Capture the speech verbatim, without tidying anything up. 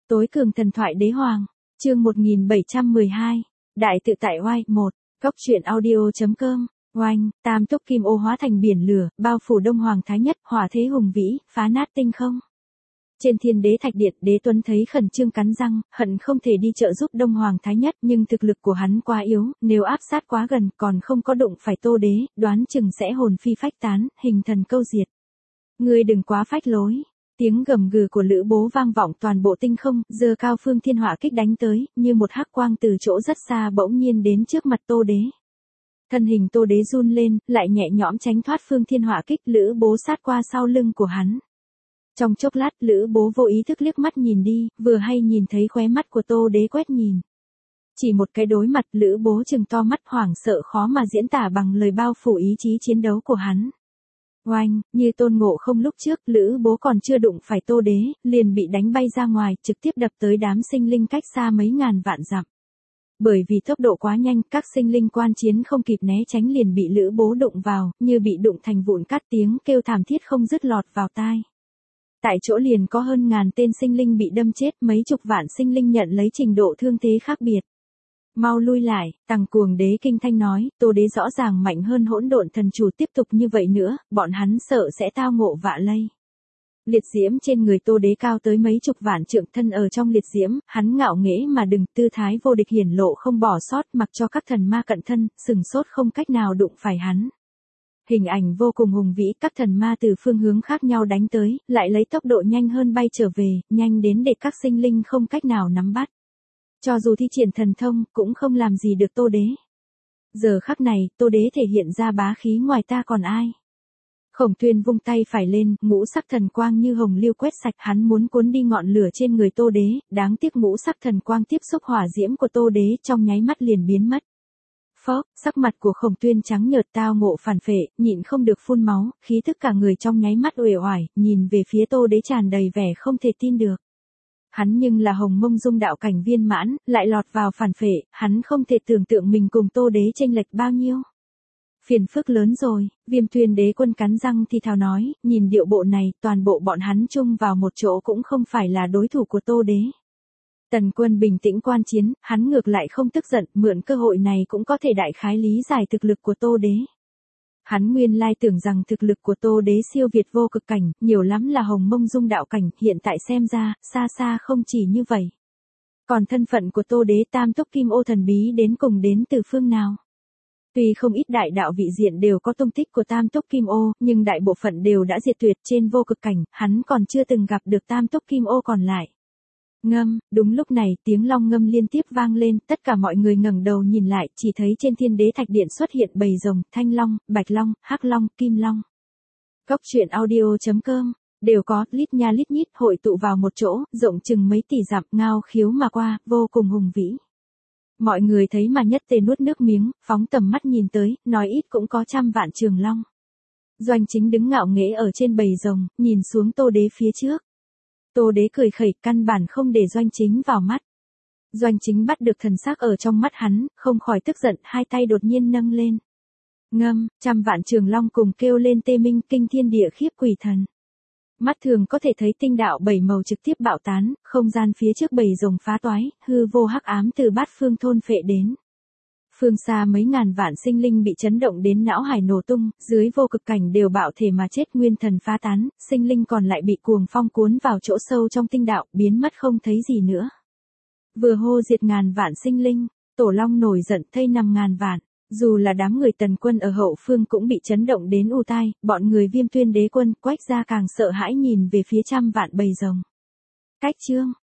Tối cường thần thoại đế hoàng, chương một nghìn bảy trăm mười hai, đại tự tại oai, một, góc truyện audio.com, oanh, tam túc kim ô hóa thành biển lửa, bao phủ Đông Hoàng Thái Nhất, hỏa thế hùng vĩ, phá nát tinh không. Trên thiên đế thạch điện, đế tuấn thấy khẩn trương cắn răng, hận không thể đi trợ giúp Đông Hoàng Thái Nhất, nhưng thực lực của hắn quá yếu, nếu áp sát quá gần, còn không có đụng phải Tô đế, đoán chừng sẽ hồn phi phách tán, hình thần câu diệt. Ngươi đừng quá phách lối. Tiếng gầm gừ của Lữ Bố vang vọng toàn bộ tinh không, giơ cao phương thiên hỏa kích đánh tới, như một hắc quang từ chỗ rất xa bỗng nhiên đến trước mặt Tô đế. Thân hình Tô đế run lên, lại nhẹ nhõm tránh thoát phương thiên hỏa kích, Lữ Bố sát qua sau lưng của hắn. Trong chốc lát, Lữ Bố vô ý thức liếc mắt nhìn đi, vừa hay nhìn thấy khóe mắt của Tô đế quét nhìn. Chỉ một cái đối mặt, Lữ Bố trừng to mắt, hoảng sợ khó mà diễn tả bằng lời, bao phủ ý chí chiến đấu của hắn. Oanh, như Tôn Ngộ Không lúc trước, Lữ Bố còn chưa đụng phải Tô đế, liền bị đánh bay ra ngoài, trực tiếp đập tới đám sinh linh cách xa mấy ngàn vạn dặm. Bởi vì tốc độ quá nhanh, các sinh linh quan chiến không kịp né tránh liền bị Lữ Bố đụng vào, như bị đụng thành vụn cát, tiếng kêu thảm thiết không dứt lọt vào tai. Tại chỗ liền có hơn ngàn tên sinh linh bị đâm chết, mấy chục vạn sinh linh nhận lấy trình độ thương thế khác biệt. Mau lui lại, Tằng Cuồng đế kinh thanh nói, Tô đế rõ ràng mạnh hơn hỗn độn thần chủ, tiếp tục như vậy nữa, bọn hắn sợ sẽ tao ngộ vạ lây. Liệt diễm trên người Tô đế cao tới mấy chục vạn trượng, thân ở trong liệt diễm, hắn ngạo nghễ mà đừng, tư thái vô địch hiển lộ không bỏ sót, mặc cho các thần ma cận thân, sừng sốt không cách nào đụng phải hắn. Hình ảnh vô cùng hùng vĩ, các thần ma từ phương hướng khác nhau đánh tới, lại lấy tốc độ nhanh hơn bay trở về, nhanh đến để các sinh linh không cách nào nắm bắt. Cho dù thi triển thần thông, cũng không làm gì được Tô đế. Giờ khắc này, Tô đế thể hiện ra bá khí ngoài ta còn ai. Khổng Tuyên vung tay phải lên, ngũ sắc thần quang như hồng lưu quét sạch, hắn muốn cuốn đi ngọn lửa trên người Tô đế, đáng tiếc ngũ sắc thần quang tiếp xúc hỏa diễm của Tô đế, trong nháy mắt liền biến mất. Phốc, sắc mặt của Khổng Tuyên trắng nhợt, tao ngộ phản phệ, nhịn không được phun máu, khí tức cả người trong nháy mắt uể oải, nhìn về phía Tô đế tràn đầy vẻ không thể tin được. Hắn nhưng là Hồng Mông Dung đạo cảnh viên mãn, lại lọt vào phản phệ, hắn không thể tưởng tượng mình cùng Tô đế chênh lệch bao nhiêu. Phiền phức lớn rồi, Viêm Tuyên đế quân cắn răng thì thào nói, nhìn điệu bộ này, toàn bộ bọn hắn chung vào một chỗ cũng không phải là đối thủ của Tô đế. Tần Quân bình tĩnh quan chiến, hắn ngược lại không tức giận, mượn cơ hội này cũng có thể đại khái lý giải thực lực của Tô đế. Hắn nguyên lai tưởng rằng thực lực của Tô đế siêu việt vô cực cảnh, nhiều lắm là Hồng Mông Dung đạo cảnh, hiện tại xem ra, xa xa không chỉ như vậy. Còn thân phận của Tô đế, tam túc kim ô thần bí đến cùng đến từ phương nào? Tuy không ít đại đạo vị diện đều có tung tích của tam túc kim ô, nhưng đại bộ phận đều đã diệt tuyệt, trên vô cực cảnh, hắn còn chưa từng gặp được tam túc kim ô còn lại. Ngâm, đúng lúc này, tiếng long ngâm liên tiếp vang lên, tất cả mọi người ngẩng đầu nhìn lại, chỉ thấy trên thiên đế thạch điện xuất hiện bầy rồng, thanh long, bạch long, hắc long, kim long. Góc truyện audio.com, đều có, lít nha lít nhít, hội tụ vào một chỗ, rộng chừng mấy tỷ dặm, ngao khiếu mà qua, vô cùng hùng vĩ. Mọi người thấy mà nhất tề nuốt nước miếng, phóng tầm mắt nhìn tới, nói ít cũng có trăm vạn trường long. Doanh Chính đứng ngạo nghễ ở trên bầy rồng, nhìn xuống Tô đế phía trước. Tô đế cười khẩy, căn bản không để Doanh Chính vào mắt. Doanh Chính bắt được thần sắc ở trong mắt hắn, không khỏi tức giận, hai tay đột nhiên nâng lên. Ngâm, trăm vạn trường long cùng kêu lên tê minh, kinh thiên địa khiếp quỷ thần. Mắt thường có thể thấy tinh đạo bảy màu trực tiếp bạo tán, không gian phía trước bầy rồng phá toái, hư vô hắc ám từ bát phương thôn phệ đến. Phương xa mấy ngàn vạn sinh linh bị chấn động đến não hải nổ tung, dưới vô cực cảnh đều bạo thể mà chết, nguyên thần phá tán, sinh linh còn lại bị cuồng phong cuốn vào chỗ sâu trong tinh đạo, biến mất không thấy gì nữa. Vừa hô diệt ngàn vạn sinh linh, Tổ Long nổi giận thây nằm ngàn vạn, dù là đám người Tần Quân ở hậu phương cũng bị chấn động đến u tai, bọn người Viêm Tuyên đế quân, Quách gia càng sợ hãi nhìn về phía trăm vạn bầy rồng. Cách chương,